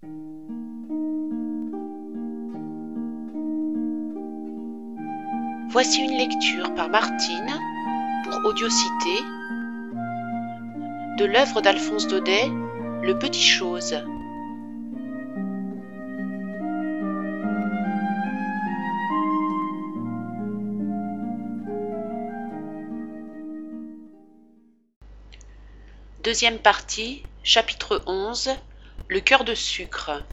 Voici une lecture par Martine pour Audiocité de l'œuvre d'Alphonse Daudet, Le Petit Chose. Deuxième partie, chapitre 11, Le cœur de sucre.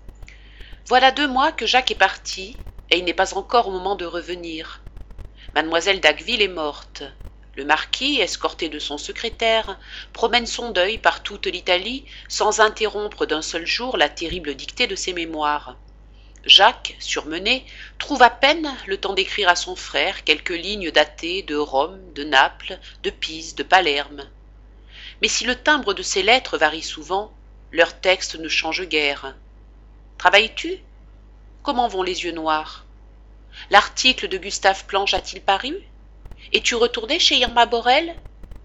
Voilà 2 mois que Jacques est parti, et il n'est pas encore au moment de revenir. Mademoiselle d'Acqueville est morte. Le marquis, escorté de son secrétaire, promène son deuil par toute l'Italie sans interrompre d'un seul jour la terrible dictée de ses mémoires. Jacques, surmené, trouve à peine le temps d'écrire à son frère quelques lignes datées de Rome, de Naples, de Pise, de Palerme. Mais si le timbre de ces lettres varie souvent, leur texte ne change guère. Travailles-tu ? Comment vont les yeux noirs ? L'article de Gustave Planche a-t-il paru ? Es-tu retourné chez Irma Borel ?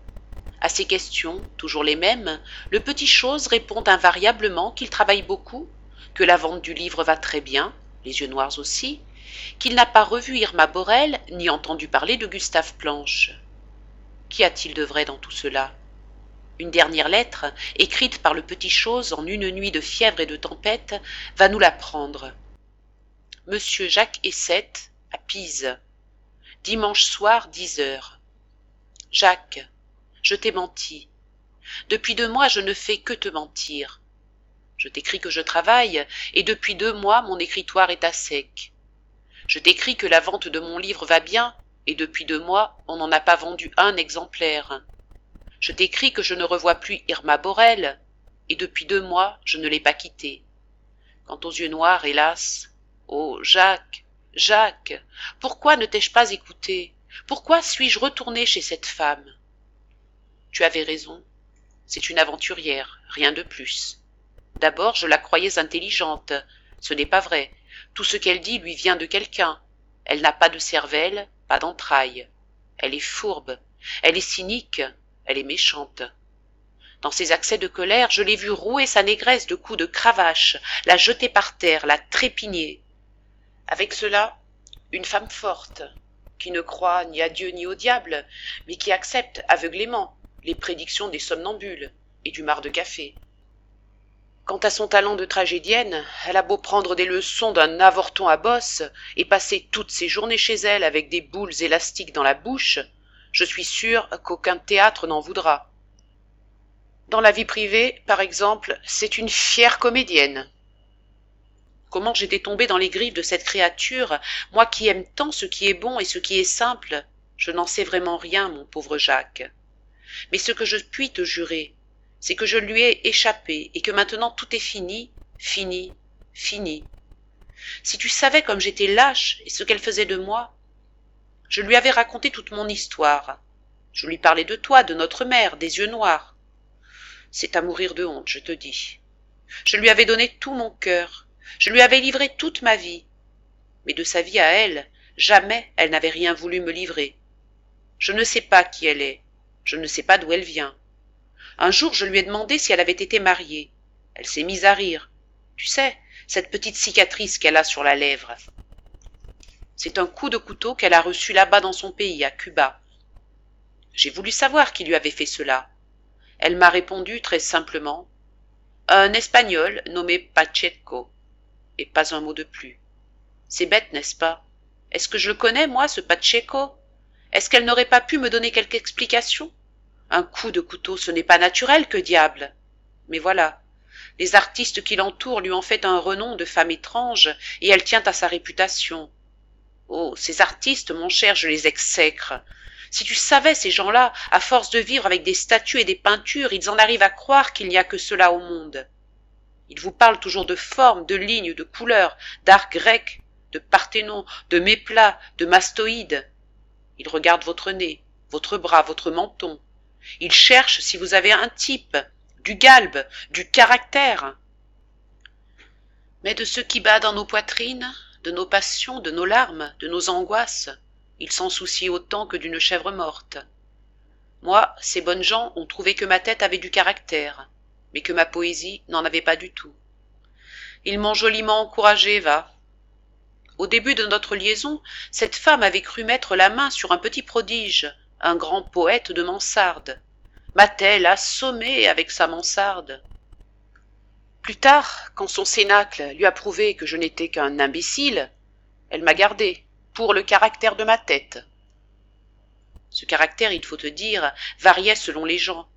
À ces questions, toujours les mêmes, le Petit Chose répond invariablement qu'il travaille beaucoup, que la vente du livre va très bien, les yeux noirs aussi, qu'il n'a pas revu Irma Borel ni entendu parler de Gustave Planche. Qu'y a-t-il de vrai dans tout cela ? Une dernière lettre, écrite par le Petit Chose en une nuit de fièvre et de tempête, va nous l'apprendre. Monsieur Jacques Essette, à Pise. Dimanche soir, 10 heures. Jacques, je t'ai menti. Depuis 2 mois, je ne fais que te mentir. Je t'écris que je travaille, et depuis 2 mois, mon écritoire est à sec. Je t'écris que la vente de mon livre va bien, et depuis 2 mois, on n'en a pas vendu un exemplaire. Je t'écris que je ne revois plus Irma Borel, et depuis 2 mois, je ne l'ai pas quittée. Quant aux yeux noirs, hélas, oh Jacques, Jacques, pourquoi ne t'ai-je pas écouté ? Pourquoi suis-je retourné chez cette femme ? Tu avais raison, c'est une aventurière, rien de plus. D'abord, je la croyais intelligente, ce n'est pas vrai, tout ce qu'elle dit lui vient de quelqu'un. Elle n'a pas de cervelle, pas d'entrailles. Elle est fourbe, elle est cynique, elle est méchante. Dans ses accès de colère, je l'ai vue rouer sa négresse de coups de cravache, la jeter par terre, la trépigner. Avec cela, une femme forte, qui ne croit ni à Dieu ni au diable, mais qui accepte aveuglément les prédictions des somnambules et du marc de café. Quant à son talent de tragédienne, elle a beau prendre des leçons d'un avorton à bosse et passer toutes ses journées chez elle avec des boules élastiques dans la bouche, je suis sûr qu'aucun théâtre n'en voudra. Dans la vie privée, par exemple, c'est une fière comédienne. Comment j'étais tombé dans les griffes de cette créature, moi qui aime tant ce qui est bon et ce qui est simple, je n'en sais vraiment rien, mon pauvre Jacques. Mais ce que je puis te jurer, c'est que je lui ai échappé et que maintenant tout est fini, fini, fini. Si tu savais comme j'étais lâche et ce qu'elle faisait de moi, je lui avais raconté toute mon histoire. Je lui parlais de toi, de notre mère, des yeux noirs. C'est à mourir de honte, je te dis. Je lui avais donné tout mon cœur. Je lui avais livré toute ma vie. Mais de sa vie à elle, jamais elle n'avait rien voulu me livrer. Je ne sais pas qui elle est. Je ne sais pas d'où elle vient. Un jour, je lui ai demandé si elle avait été mariée. Elle s'est mise à rire. Tu sais, cette petite cicatrice qu'elle a sur la lèvre. C'est un coup de couteau qu'elle a reçu là-bas dans son pays, à Cuba. J'ai voulu savoir qui lui avait fait cela. Elle m'a répondu très simplement « Un Espagnol nommé Pacheco ». Et pas un mot de plus. C'est bête, n'est-ce pas ? Est-ce que je le connais, moi, ce Pacheco ? Est-ce qu'elle n'aurait pas pu me donner quelque explication ? Un coup de couteau, ce n'est pas naturel, que diable ! Mais voilà, les artistes qui l'entourent lui ont fait un renom de femme étrange, et elle tient à sa réputation. Oh, ces artistes, mon cher, je les exècre. Si tu savais ces gens-là, à force de vivre avec des statues et des peintures, ils en arrivent à croire qu'il n'y a que cela au monde. Ils vous parlent toujours de formes, de lignes, de couleurs, d'art grec, de Parthénon, de méplats, de mastoïdes. Ils regardent votre nez, votre bras, votre menton. Ils cherchent si vous avez un type, du galbe, du caractère. Mais de ce qui bat dans nos poitrines, de nos passions, de nos larmes, de nos angoisses, ils s'en soucient autant que d'une chèvre morte. Moi, ces bonnes gens ont trouvé que ma tête avait du caractère, mais que ma poésie n'en avait pas du tout. Ils m'ont joliment encouragé, va. Au début de notre liaison, cette femme avait cru mettre la main sur un petit prodige, un grand poète de mansarde. M'a-t-elle assommé avec sa mansarde? Plus tard, quand son cénacle lui a prouvé que je n'étais qu'un imbécile, elle m'a gardé, pour le caractère de ma tête. Ce caractère, il faut te dire, variait selon les gens.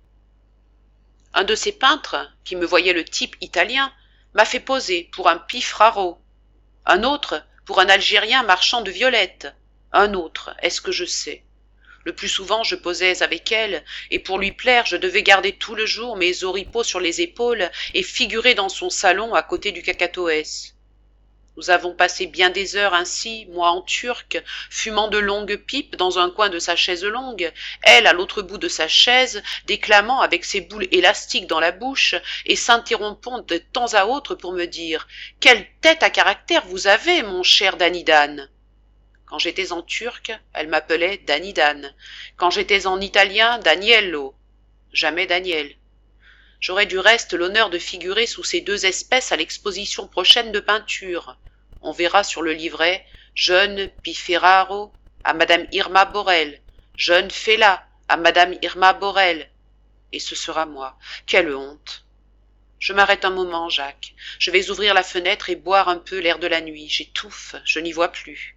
Un de ces peintres, qui me voyait le type italien, m'a fait poser pour un pifraro, un autre pour un Algérien marchand de violettes, un autre, est-ce que je sais. Le plus souvent je posais avec elle, et pour lui plaire je devais garder tout le jour mes oripeaux sur les épaules et figurer dans son salon à côté du cacatoès. Nous avons passé bien des heures ainsi, moi en turc, fumant de longues pipes dans un coin de sa chaise longue, elle à l'autre bout de sa chaise, déclamant avec ses boules élastiques dans la bouche, et s'interrompant de temps à autre pour me dire « Quelle tête à caractère vous avez, mon cher Danidan !» Quand j'étais en turc, elle m'appelait Danidan. Quand j'étais en italien, Daniello. Jamais Daniel. J'aurai du reste l'honneur de figurer sous ces deux espèces à l'exposition prochaine de peinture. On verra sur le livret « Jeune Piferraro à Madame Irma Borel »,« Jeune Fella à Madame Irma Borel ». Et ce sera moi. Quelle honte! Je m'arrête un moment, Jacques. Je vais ouvrir la fenêtre et boire un peu l'air de la nuit. J'étouffe, je n'y vois plus.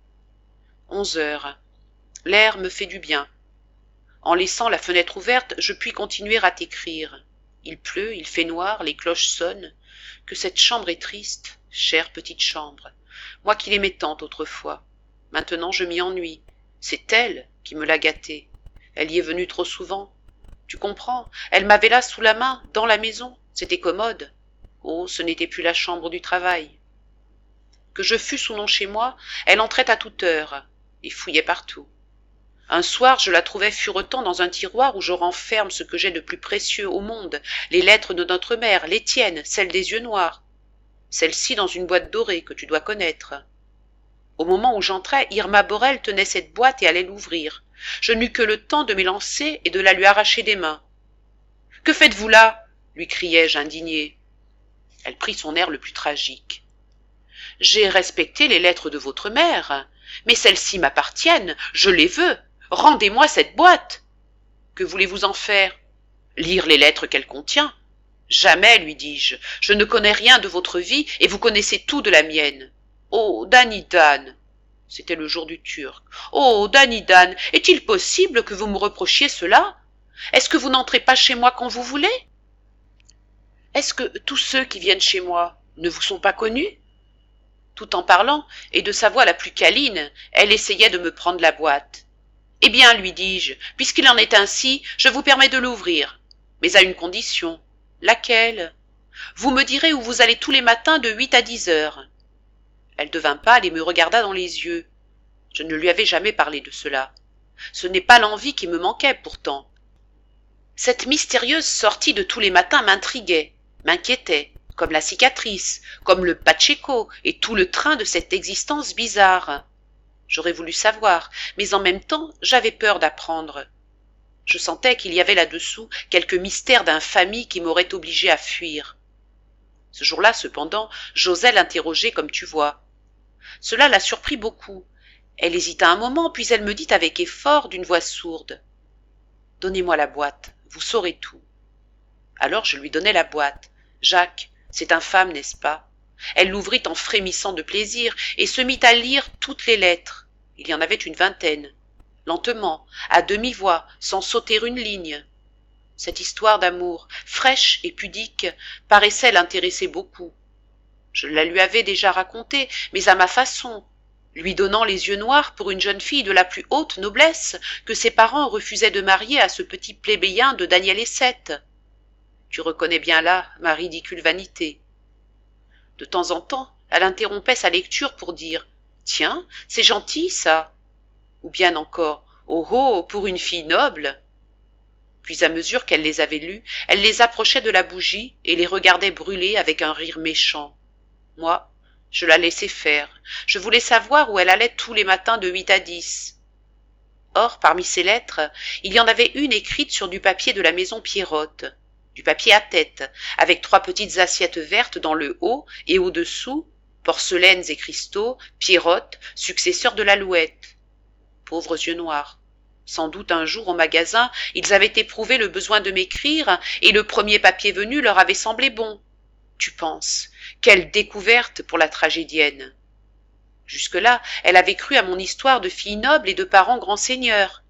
11 heures. L'air me fait du bien. En laissant la fenêtre ouverte, je puis continuer à t'écrire. Il pleut, il fait noir, les cloches sonnent. Que cette chambre est triste, chère petite chambre. Moi qui l'aimais tant autrefois. Maintenant je m'y ennuie. C'est elle qui me l'a gâtée. Elle y est venue trop souvent. Tu comprends, elle m'avait là sous la main, dans la maison. C'était commode. Oh, ce n'était plus la chambre du travail. Que je fusse ou non chez moi, elle entrait à toute heure et fouillait partout. Un soir, je la trouvais furetant dans un tiroir où je renferme ce que j'ai de plus précieux au monde, les lettres de notre mère, les tiennes, celles des yeux noirs. Celle-ci dans une boîte dorée que tu dois connaître. Au moment où j'entrais, Irma Borel tenait cette boîte et allait l'ouvrir. Je n'eus que le temps de m'élancer et de la lui arracher des mains. « Que faites-vous là ?» lui criai-je indigné. Elle prit son air le plus tragique. « J'ai respecté les lettres de votre mère, mais celles-ci m'appartiennent, je les veux. Rendez-moi cette boîte. Que voulez-vous en faire? Lire les lettres qu'elle contient? Jamais, lui dis-je, je ne connais rien de votre vie et vous connaissez tout de la mienne. Oh, Danidan! C'était le jour du Turc. Oh, Danidan, est-il possible que vous me reprochiez cela? Est-ce que vous n'entrez pas chez moi quand vous voulez? Est-ce que tous ceux qui viennent chez moi ne vous sont pas connus? Tout en parlant, et de sa voix la plus câline, elle essayait de me prendre la boîte. Eh bien, lui dis-je, puisqu'il en est ainsi, je vous permets de l'ouvrir, mais à une condition. Laquelle? Vous me direz où vous allez tous les matins de 8 à 10 heures. Elle devint pâle et me regarda dans les yeux. Je ne lui avais jamais parlé de cela. Ce n'est pas l'envie qui me manquait pourtant. Cette mystérieuse sortie de tous les matins m'intriguait, m'inquiétait, comme la cicatrice, comme le Pacheco et tout le train de cette existence bizarre. J'aurais voulu savoir, mais en même temps j'avais peur d'apprendre. Je sentais qu'il y avait là-dessous quelque mystère d'infamie qui m'aurait obligé à fuir. Ce jour-là, cependant, j'osais l'interroger comme tu vois. Cela la surprit beaucoup. Elle hésita un moment, puis elle me dit avec effort, d'une voix sourde. « Donnez-moi la boîte, vous saurez tout. » Alors je lui donnai la boîte. Jacques, c'est infâme, n'est-ce pas? Elle l'ouvrit en frémissant de plaisir et se mit à lire toutes les lettres. Il y en avait une vingtaine. Lentement, à demi-voix, sans sauter une ligne. Cette histoire d'amour, fraîche et pudique, paraissait l'intéresser beaucoup. Je la lui avais déjà racontée, mais à ma façon, lui donnant les yeux noirs pour une jeune fille de la plus haute noblesse que ses parents refusaient de marier à ce petit plébéien de Daniel Essette. Tu reconnais bien là ma ridicule vanité. De temps en temps, elle interrompait sa lecture pour dire « Tiens, c'est gentil, ça !» ou bien encore « Oh oh, pour une fille noble !» Puis à mesure qu'elle les avait lus, elle les approchait de la bougie et les regardait brûler avec un rire méchant. Moi, je la laissais faire. Je voulais savoir où elle allait tous les matins de 8 à 10. Or, parmi ces lettres, il y en avait une écrite sur du papier de la maison Pierrotte. du papier à tête, avec 3 petites assiettes vertes dans le haut et au-dessous, porcelaines et cristaux, pierrottes, successeurs de l'alouette. Pauvres yeux noirs. Sans doute un jour au magasin, ils avaient éprouvé le besoin de m'écrire, et le premier papier venu leur avait semblé bon. Tu penses, quelle découverte pour la tragédienne. Jusque-là, elle avait cru à mon histoire de fille noble et de parents grands seigneurs.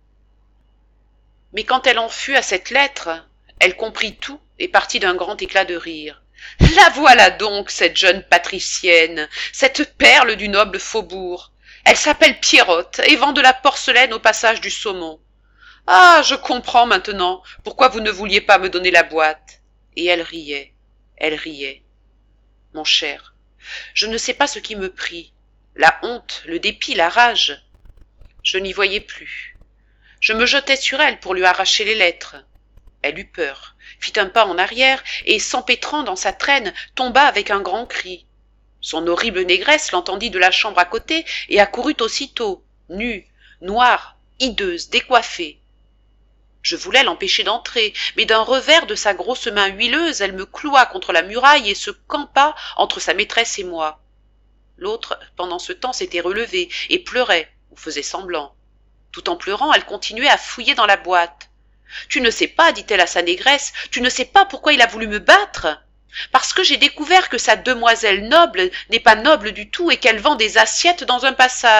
Mais quand elle en fut à cette lettre, elle comprit tout et partit d'un grand éclat de rire. La voilà donc, cette jeune patricienne, cette perle du noble faubourg. Elle s'appelle Pierrotte et vend de la porcelaine au passage du saumon. Ah, je comprends maintenant pourquoi vous ne vouliez pas me donner la boîte. Et elle riait, elle riait. Mon cher, je ne sais pas ce qui me prit. La honte, le dépit, la rage. Je n'y voyais plus. Je me jetai sur elle pour lui arracher les lettres. Elle eut peur, fit un pas en arrière et, s'empêtrant dans sa traîne, tomba avec un grand cri. Son horrible négresse l'entendit de la chambre à côté et accourut aussitôt, nue, noire, hideuse, décoiffée. Je voulais l'empêcher d'entrer, mais d'un revers de sa grosse main huileuse, elle me cloua contre la muraille et se campa entre sa maîtresse et moi. L'autre, pendant ce temps, s'était relevée et pleurait, ou faisait semblant. Tout en pleurant, elle continuait à fouiller dans la boîte. « Tu ne sais pas, dit-elle à sa négresse, tu ne sais pas pourquoi il a voulu me battre ? Parce que j'ai découvert que sa demoiselle noble n'est pas noble du tout et qu'elle vend des assiettes dans un passage. »«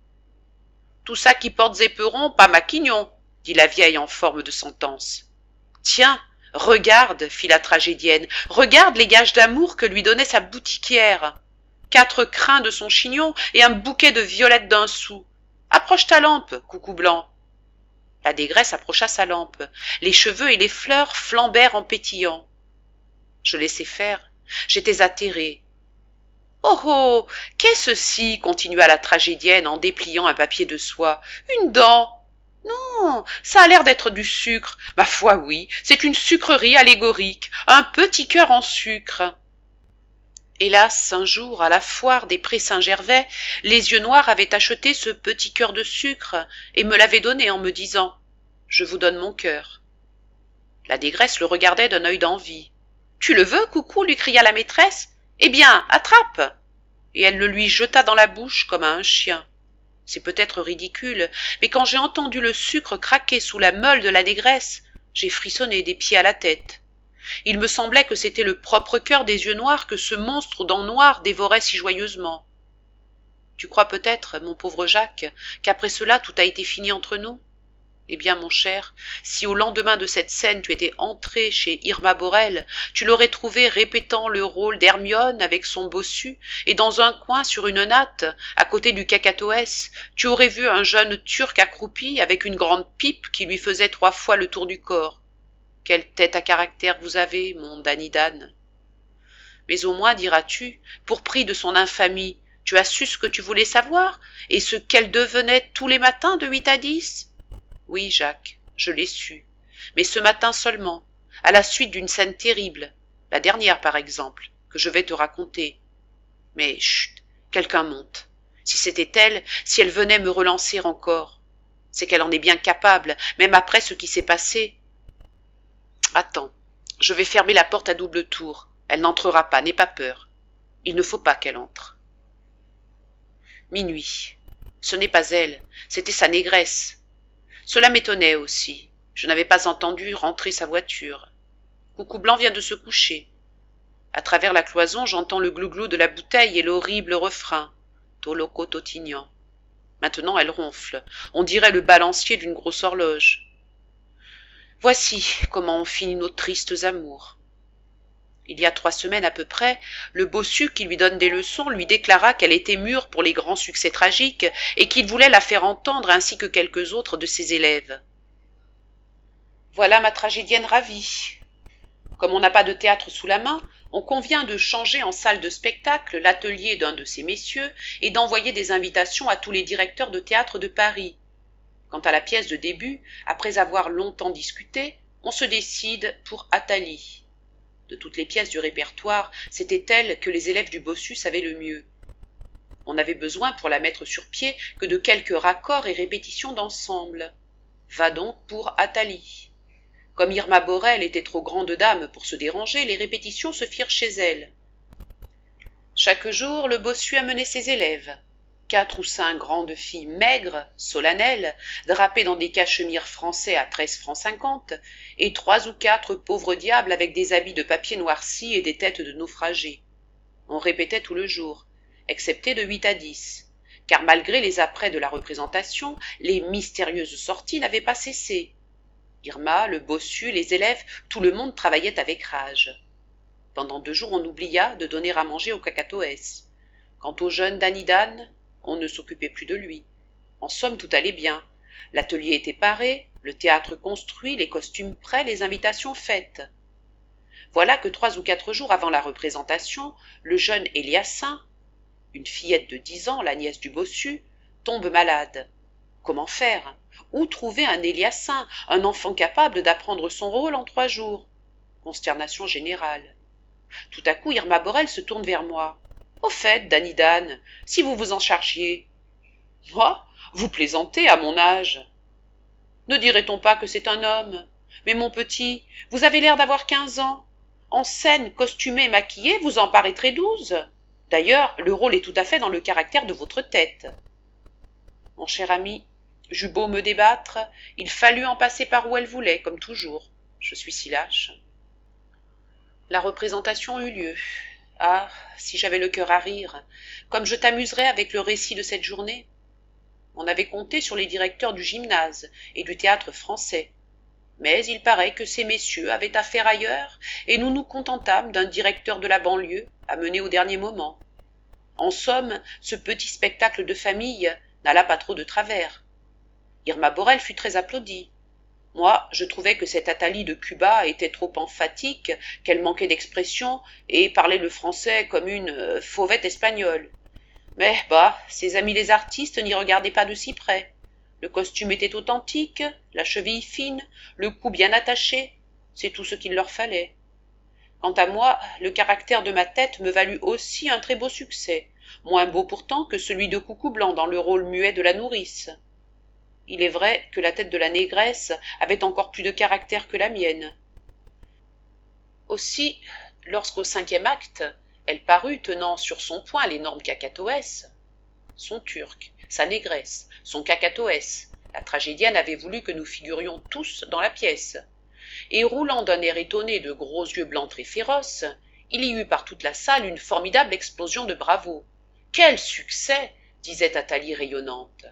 Tout ça qui porte éperon, pas maquignon, » dit la vieille en forme de sentence. « Tiens, regarde, fit la tragédienne, regarde les gages d'amour que lui donnait sa boutiquière. 4 crins de son chignon et un bouquet de violettes d'1 sou. Approche ta lampe, coucou blanc. » La négresse approcha sa lampe. Les cheveux et les fleurs flambèrent en pétillant. Je laissai faire. J'étais atterrée. « Oh oh, qu'est-ce ci ?» continua la tragédienne en dépliant un papier de soie. « Une dent ! Non, ça a l'air d'être du sucre. Ma foi, oui, c'est une sucrerie allégorique, un petit cœur en sucre. » Hélas, un jour, à la foire des Prés Saint-Gervais, les yeux noirs avaient acheté ce petit cœur de sucre et me l'avaient donné en me disant « Je vous donne mon cœur. » La négresse le regardait d'un œil d'envie. « Tu le veux, coucou ?» lui cria la maîtresse. « Eh bien, attrape !» Et elle le lui jeta dans la bouche comme à un chien. C'est peut-être ridicule, mais quand j'ai entendu le sucre craquer sous la meule de la négresse, j'ai frissonné des pieds à la tête. Il me semblait que c'était le propre cœur des yeux noirs que ce monstre aux dents noires dévorait si joyeusement. Tu crois peut-être, mon pauvre Jacques, qu'après cela tout a été fini entre nous ? Eh bien, mon cher, si au lendemain de cette scène tu étais entré chez Irma Borel, tu l'aurais trouvé répétant le rôle d'Hermione avec son bossu, et dans un coin sur une natte, à côté du cacatoès, tu aurais vu un jeune Turc accroupi avec une grande pipe qui lui faisait 3 fois le tour du corps. Quelle tête à caractère vous avez, mon Danidane. Mais au moins, diras-tu, pour prix de son infamie, tu as su ce que tu voulais savoir, et ce qu'elle devenait tous les matins de 8 à 10 ? Oui, Jacques, je l'ai su, mais ce matin seulement, à la suite d'une scène terrible, la dernière par exemple, que je vais te raconter. Mais chut, quelqu'un monte. Si c'était elle, si elle venait me relancer encore, c'est qu'elle en est bien capable, même après ce qui s'est passé. Attends, je vais fermer la porte à double tour. Elle n'entrera pas, n'aie pas peur. Il ne faut pas qu'elle entre. Minuit. Ce n'est pas elle, c'était sa négresse. Cela m'étonnait aussi. Je n'avais pas entendu rentrer sa voiture. Coucou Blanc vient de se coucher. À travers la cloison, j'entends le glouglou de la bouteille et l'horrible refrain. Toloco totignan. Maintenant, elle ronfle. On dirait le balancier d'une grosse horloge. Voici comment on finit nos tristes amours. Il y a 3 semaines à peu près, le bossu qui lui donne des leçons lui déclara qu'elle était mûre pour les grands succès tragiques et qu'il voulait la faire entendre ainsi que quelques autres de ses élèves. Voilà ma tragédienne ravie. Comme on n'a pas de théâtre sous la main, on convient de changer en salle de spectacle l'atelier d'un de ces messieurs et d'envoyer des invitations à tous les directeurs de théâtre de Paris. Quant à la pièce de début, après avoir longtemps discuté, on se décide pour Athalie. De toutes les pièces du répertoire, c'était elle que les élèves du bossu savaient le mieux. On n'avait besoin pour la mettre sur pied que de quelques raccords et répétitions d'ensemble. Va donc pour Athalie. Comme Irma Borel était trop grande dame pour se déranger, les répétitions se firent chez elle. Chaque jour, le bossu amenait ses élèves. 4 ou 5 grandes filles maigres, solennelles, drapées dans des cachemires français à 13 francs 50, et 3 ou 4 pauvres diables avec des habits de papier noirci et des têtes de naufragés. On répétait tout le jour, excepté de 8 à 10, car malgré les apprêts de la représentation, les mystérieuses sorties n'avaient pas cessé. Irma, le bossu, les élèves, tout le monde travaillait avec rage. Pendant 2 jours, on oublia de donner à manger aux cacatoès. Quant au jeune Danidan, on ne s'occupait plus de lui. En somme, tout allait bien. L'atelier était paré, le théâtre construit, les costumes prêts, les invitations faites. Voilà que 3 ou 4 jours avant la représentation, le jeune Éliassin, une fillette de 10 ans, la nièce du bossu, tombe malade. Comment faire? Où trouver un Éliassin, un enfant capable d'apprendre son rôle en 3 jours? Consternation générale. Tout à coup, Irma Borel se tourne vers moi. Au fait, Danidan, si vous vous en chargiez. Moi? Vous plaisantez à mon âge. Ne dirait-on pas que c'est un homme? Mais mon petit, vous avez l'air d'avoir 15 ans. En scène, costumé, maquillé, vous en paraîtrez 12. D'ailleurs, le rôle est tout à fait dans le caractère de votre tête. Mon cher ami, j'eus beau me débattre, il fallut en passer par où elle voulait, comme toujours. Je suis si lâche. La représentation eut lieu. Ah, si j'avais le cœur à rire, comme je t'amuserais avec le récit de cette journée. On avait compté sur les directeurs du gymnase et du théâtre français. Mais il paraît que ces messieurs avaient affaire ailleurs, et nous nous contentâmes d'un directeur de la banlieue, amené au dernier moment. En somme, ce petit spectacle de famille n'alla pas trop de travers. Irma Borel fut très applaudie. Moi, je trouvais que cette Athalie de Cuba était trop emphatique, qu'elle manquait d'expression et parlait le français comme une fauvette espagnole. Mais bah, ses amis les artistes n'y regardaient pas de si près. Le costume était authentique, la cheville fine, le cou bien attaché, c'est tout ce qu'il leur fallait. Quant à moi, le caractère de ma tête me valut aussi un très beau succès, moins beau pourtant que celui de Coucou Blanc dans le rôle muet de la nourrice. Il est vrai que la tête de la négresse avait encore plus de caractère que la mienne. Aussi, lorsqu'au 5e acte, elle parut tenant sur son poing l'énorme cacatoès, son turc, sa négresse, son cacatoès, la tragédienne avait voulu que nous figurions tous dans la pièce, et roulant d'un air étonné de gros yeux blancs très féroces, il y eut par toute la salle une formidable explosion de bravos. Quel succès! Disait Athalie rayonnante.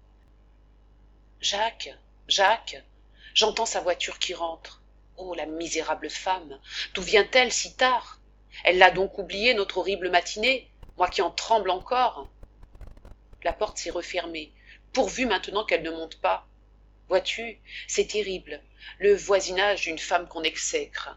Jacques, Jacques, j'entends sa voiture qui rentre. Oh, la misérable femme, d'où vient-elle si tard? Elle l'a donc oublié notre horrible matinée, moi qui en tremble encore. La porte s'est refermée, pourvu maintenant qu'elle ne monte pas. Vois-tu, c'est terrible, le voisinage d'une femme qu'on exècre.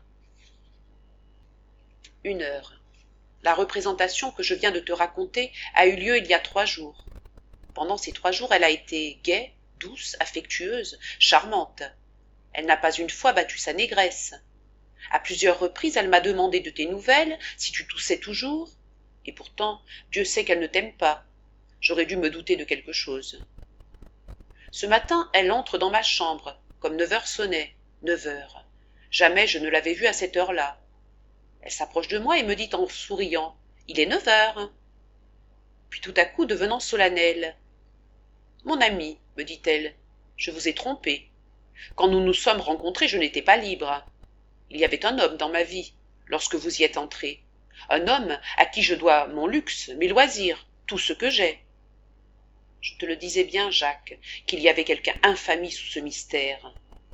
1 heure. La représentation que je viens de te raconter a eu lieu il y a 3 jours. Pendant ces 3 jours, elle a été gaie, douce, affectueuse, charmante. Elle n'a pas une fois battu sa négresse. À plusieurs reprises, elle m'a demandé de tes nouvelles, si tu toussais toujours. Et pourtant, Dieu sait qu'elle ne t'aime pas. J'aurais dû me douter de quelque chose. Ce matin, elle entre dans ma chambre, comme 9 heures sonnaient. 9 heures. Jamais je ne l'avais vue à cette heure-là. Elle s'approche de moi et me dit en souriant, « Il est 9 heures. » Puis tout à coup, devenant solennelle, « Mon ami, me dit-elle, je vous ai trompé. Quand nous nous sommes rencontrés, je n'étais pas libre. Il y avait un homme dans ma vie, lorsque vous y êtes entré. Un homme à qui je dois mon luxe, mes loisirs, tout ce que j'ai. Je te le disais bien, Jacques, qu'il y avait quelque infamie sous ce mystère.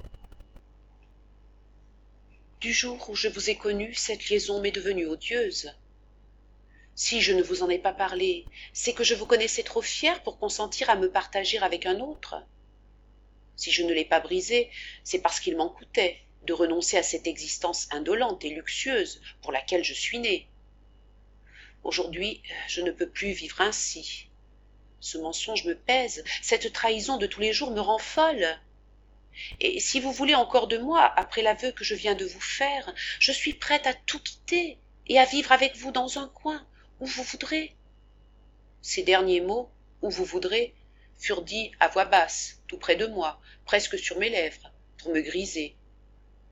Du jour où je vous ai connu, cette liaison m'est devenue odieuse. Si je ne vous en ai pas parlé, c'est que je vous connaissais trop fière pour consentir à me partager avec un autre. Si je ne l'ai pas brisé, c'est parce qu'il m'en coûtait de renoncer à cette existence indolente et luxueuse pour laquelle je suis née. Aujourd'hui, je ne peux plus vivre ainsi. Ce mensonge me pèse, cette trahison de tous les jours me rend folle. Et si vous voulez encore de moi, après l'aveu que je viens de vous faire, je suis prête à tout quitter et à vivre avec vous dans un coin, où vous voudrez. » Ces derniers mots, « où vous voudrez », furent dits à voix basse, tout près de moi, presque sur mes lèvres, pour me griser.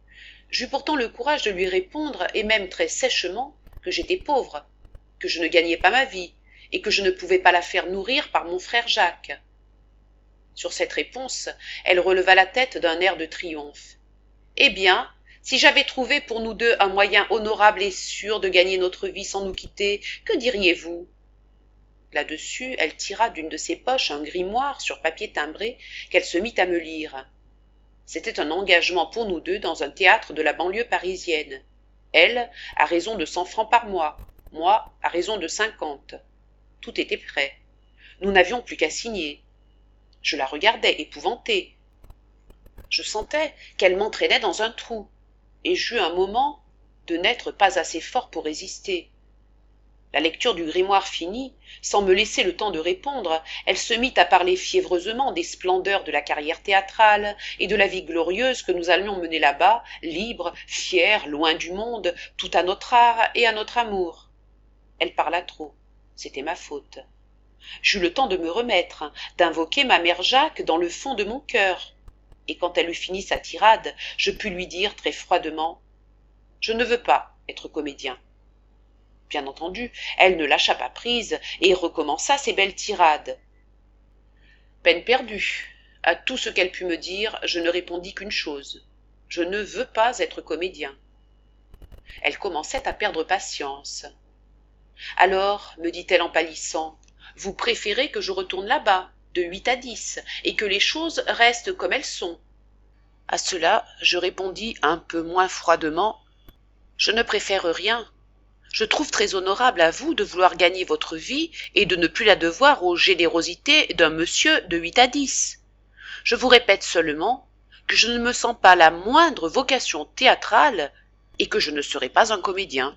J'eus pourtant le courage de lui répondre, et même très sèchement, que j'étais pauvre, que je ne gagnais pas ma vie, et que je ne pouvais pas la faire nourrir par mon frère Jacques. Sur cette réponse, elle releva la tête d'un air de triomphe. Eh bien, si j'avais trouvé pour nous deux un moyen honorable et sûr de gagner notre vie sans nous quitter, que diriez-vous? Là-dessus, elle tira d'une de ses poches un grimoire sur papier timbré qu'elle se mit à me lire. C'était un engagement pour nous deux dans un théâtre de la banlieue parisienne. Elle, à raison de 100 francs par mois, moi, à raison de 50. Tout était prêt. Nous n'avions plus qu'à signer. Je la regardais, épouvantée. Je sentais qu'elle m'entraînait dans un trou, et j'eus un moment de n'être pas assez fort pour résister. La lecture du grimoire finie, sans me laisser le temps de répondre, elle se mit à parler fiévreusement des splendeurs de la carrière théâtrale et de la vie glorieuse que nous allions mener là-bas, libres, fiers, loin du monde, tout à notre art et à notre amour. Elle parla trop, c'était ma faute. J'eus le temps de me remettre, d'invoquer ma mère Jacques dans le fond de mon cœur. Et quand elle eut fini sa tirade, je pus lui dire très froidement « Je ne veux pas être comédien ». Bien entendu, elle ne lâcha pas prise et recommença ses belles tirades. Peine perdue. À tout ce qu'elle put me dire, je ne répondis qu'une chose. Je ne veux pas être comédien. Elle commençait à perdre patience. Alors, me dit-elle en pâlissant, vous préférez que je retourne là-bas, de 8 à 10, et que les choses restent comme elles sont. À cela, je répondis un peu moins froidement, je ne préfère rien. Je trouve très honorable à vous de vouloir gagner votre vie et de ne plus la devoir aux générosités d'un monsieur de 8 à 10. Je vous répète seulement que je ne me sens pas la moindre vocation théâtrale et que je ne serai pas un comédien.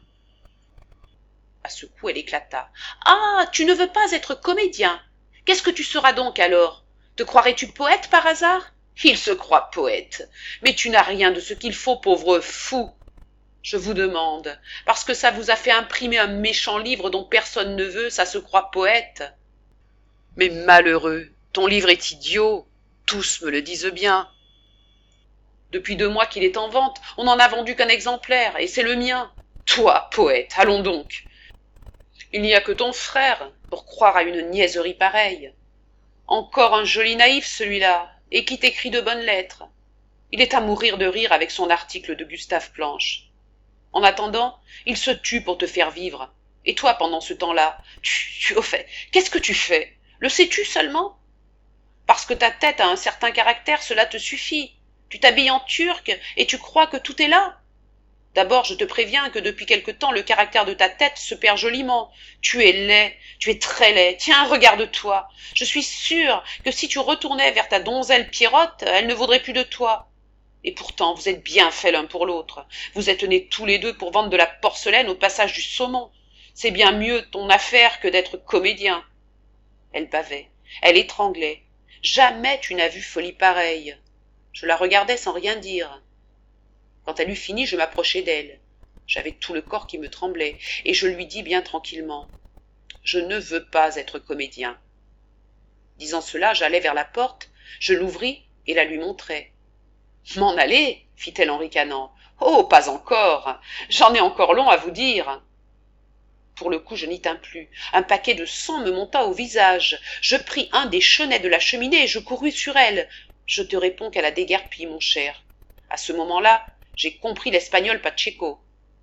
À ce coup, elle éclata. « Ah, tu ne veux pas être comédien? Qu'est-ce que tu seras donc alors? Te croirais-tu poète par hasard? Il se croit poète. Mais tu n'as rien de ce qu'il faut, pauvre fou. Je vous demande, parce que ça vous a fait imprimer un méchant livre dont personne ne veut, ça se croit poète. Mais malheureux, ton livre est idiot, tous me le disent bien. Depuis 2 mois qu'il est en vente, on n'en a vendu qu'un exemplaire, et c'est le mien. Toi, poète, allons donc. Il n'y a que ton frère pour croire à une niaiserie pareille. Encore un joli naïf, celui-là, et qui t'écrit de bonnes lettres. Il est à mourir de rire avec son article de Gustave Planche. En attendant, il se tue pour te faire vivre. Et toi, pendant ce temps-là, au fait, qu'est-ce que tu fais? Le sais-tu seulement? Parce que ta tête a un certain caractère, cela te suffit. Tu t'habilles en turc et tu crois que tout est là. D'abord, je te préviens que depuis quelque temps, le caractère de ta tête se perd joliment. Tu es laid, tu es très laid. Tiens, regarde-toi. Je suis sûre que si tu retournais vers ta donzelle Pierrotte, elle ne vaudrait plus de toi. Et pourtant, vous êtes bien faits l'un pour l'autre. Vous êtes nés tous les deux pour vendre de la porcelaine au passage du saumon. C'est bien mieux ton affaire que d'être comédien. Elle bavait, elle étranglait. Jamais tu n'as vu folie pareille. Je la regardais sans rien dire. Quand elle eut fini, je m'approchai d'elle. J'avais tout le corps qui me tremblait, et je lui dis bien tranquillement « Je ne veux pas être comédien. » Disant cela, j'allai vers la porte, je l'ouvris et la lui montrai. « M'en aller ?» fit-elle en ricanant. « Oh, pas encore. J'en ai encore long à vous dire. » Pour le coup, je n'y tins plus. Un paquet de sang me monta au visage. Je pris un des chenets de la cheminée et je courus sur elle. Je te réponds qu'elle a déguerpi, mon cher. À ce moment-là, j'ai compris l'espagnol Pacheco.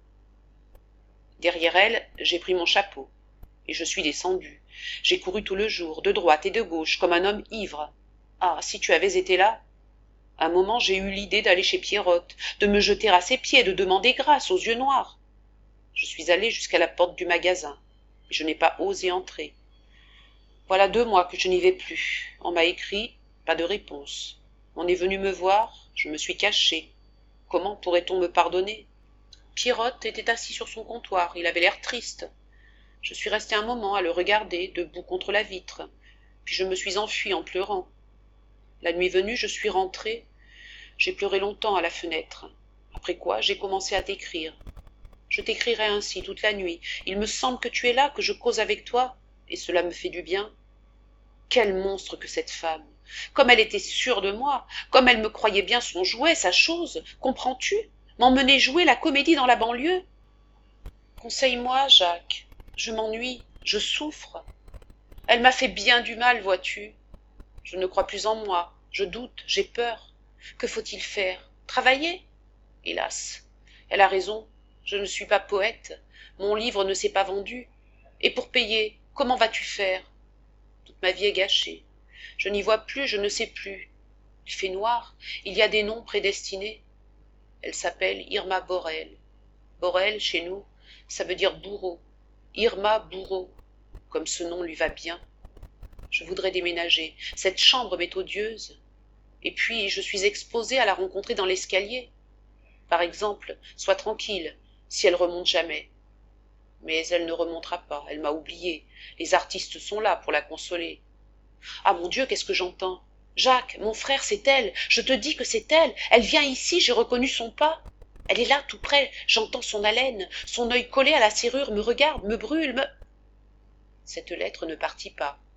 Derrière elle, j'ai pris mon chapeau, et je suis descendu. J'ai couru tout le jour, de droite et de gauche, comme un homme ivre. Ah, si tu avais été là! Un moment, j'ai eu l'idée d'aller chez Pierrotte, de me jeter à ses pieds, de demander grâce aux yeux noirs. Je suis allée jusqu'à la porte du magasin, et je n'ai pas osé entrer. Voilà 2 mois que je n'y vais plus. On m'a écrit, pas de réponse. On est venu me voir, je me suis cachée. Comment pourrait-on me pardonner? Pierrotte était assis sur son comptoir, il avait l'air triste. Je suis restée un moment à le regarder, debout contre la vitre, puis je me suis enfuie en pleurant. La nuit venue, je suis rentrée. J'ai pleuré longtemps à la fenêtre. Après quoi, j'ai commencé à t'écrire. Je t'écrirai ainsi toute la nuit. Il me semble que tu es là, que je cause avec toi, et cela me fait du bien. Quel monstre que cette femme! Comme elle était sûre de moi, comme elle me croyait bien son jouet, sa chose, comprends-tu? M'emmener jouer la comédie dans la banlieue? Conseille-moi, Jacques. Je m'ennuie, je souffre. Elle m'a fait bien du mal, vois-tu. Je ne crois plus en moi, je doute, j'ai peur. Que faut-il faire? Travailler? Hélas, elle a raison, je ne suis pas poète, mon livre ne s'est pas vendu. Et pour payer, comment vas-tu faire? Toute ma vie est gâchée. Je n'y vois plus, je ne sais plus. Il fait noir, il y a des noms prédestinés. Elle s'appelle Irma Borel. Borel, chez nous, ça veut dire bourreau. Irma Bourreau, comme ce nom lui va bien. Je voudrais déménager, cette chambre m'est odieuse. Et puis, je suis exposée à la rencontrer dans l'escalier. Par exemple, sois tranquille, si elle remonte jamais. Mais elle ne remontera pas, elle m'a oubliée. Les artistes sont là pour la consoler. Ah mon Dieu, qu'est-ce que j'entends? Jacques, mon frère, c'est elle. Je te dis que c'est elle. Elle vient ici, j'ai reconnu son pas. Elle est là, tout près. J'entends son haleine. Son œil collé à la serrure me regarde, me brûle, me... Cette lettre ne partit pas.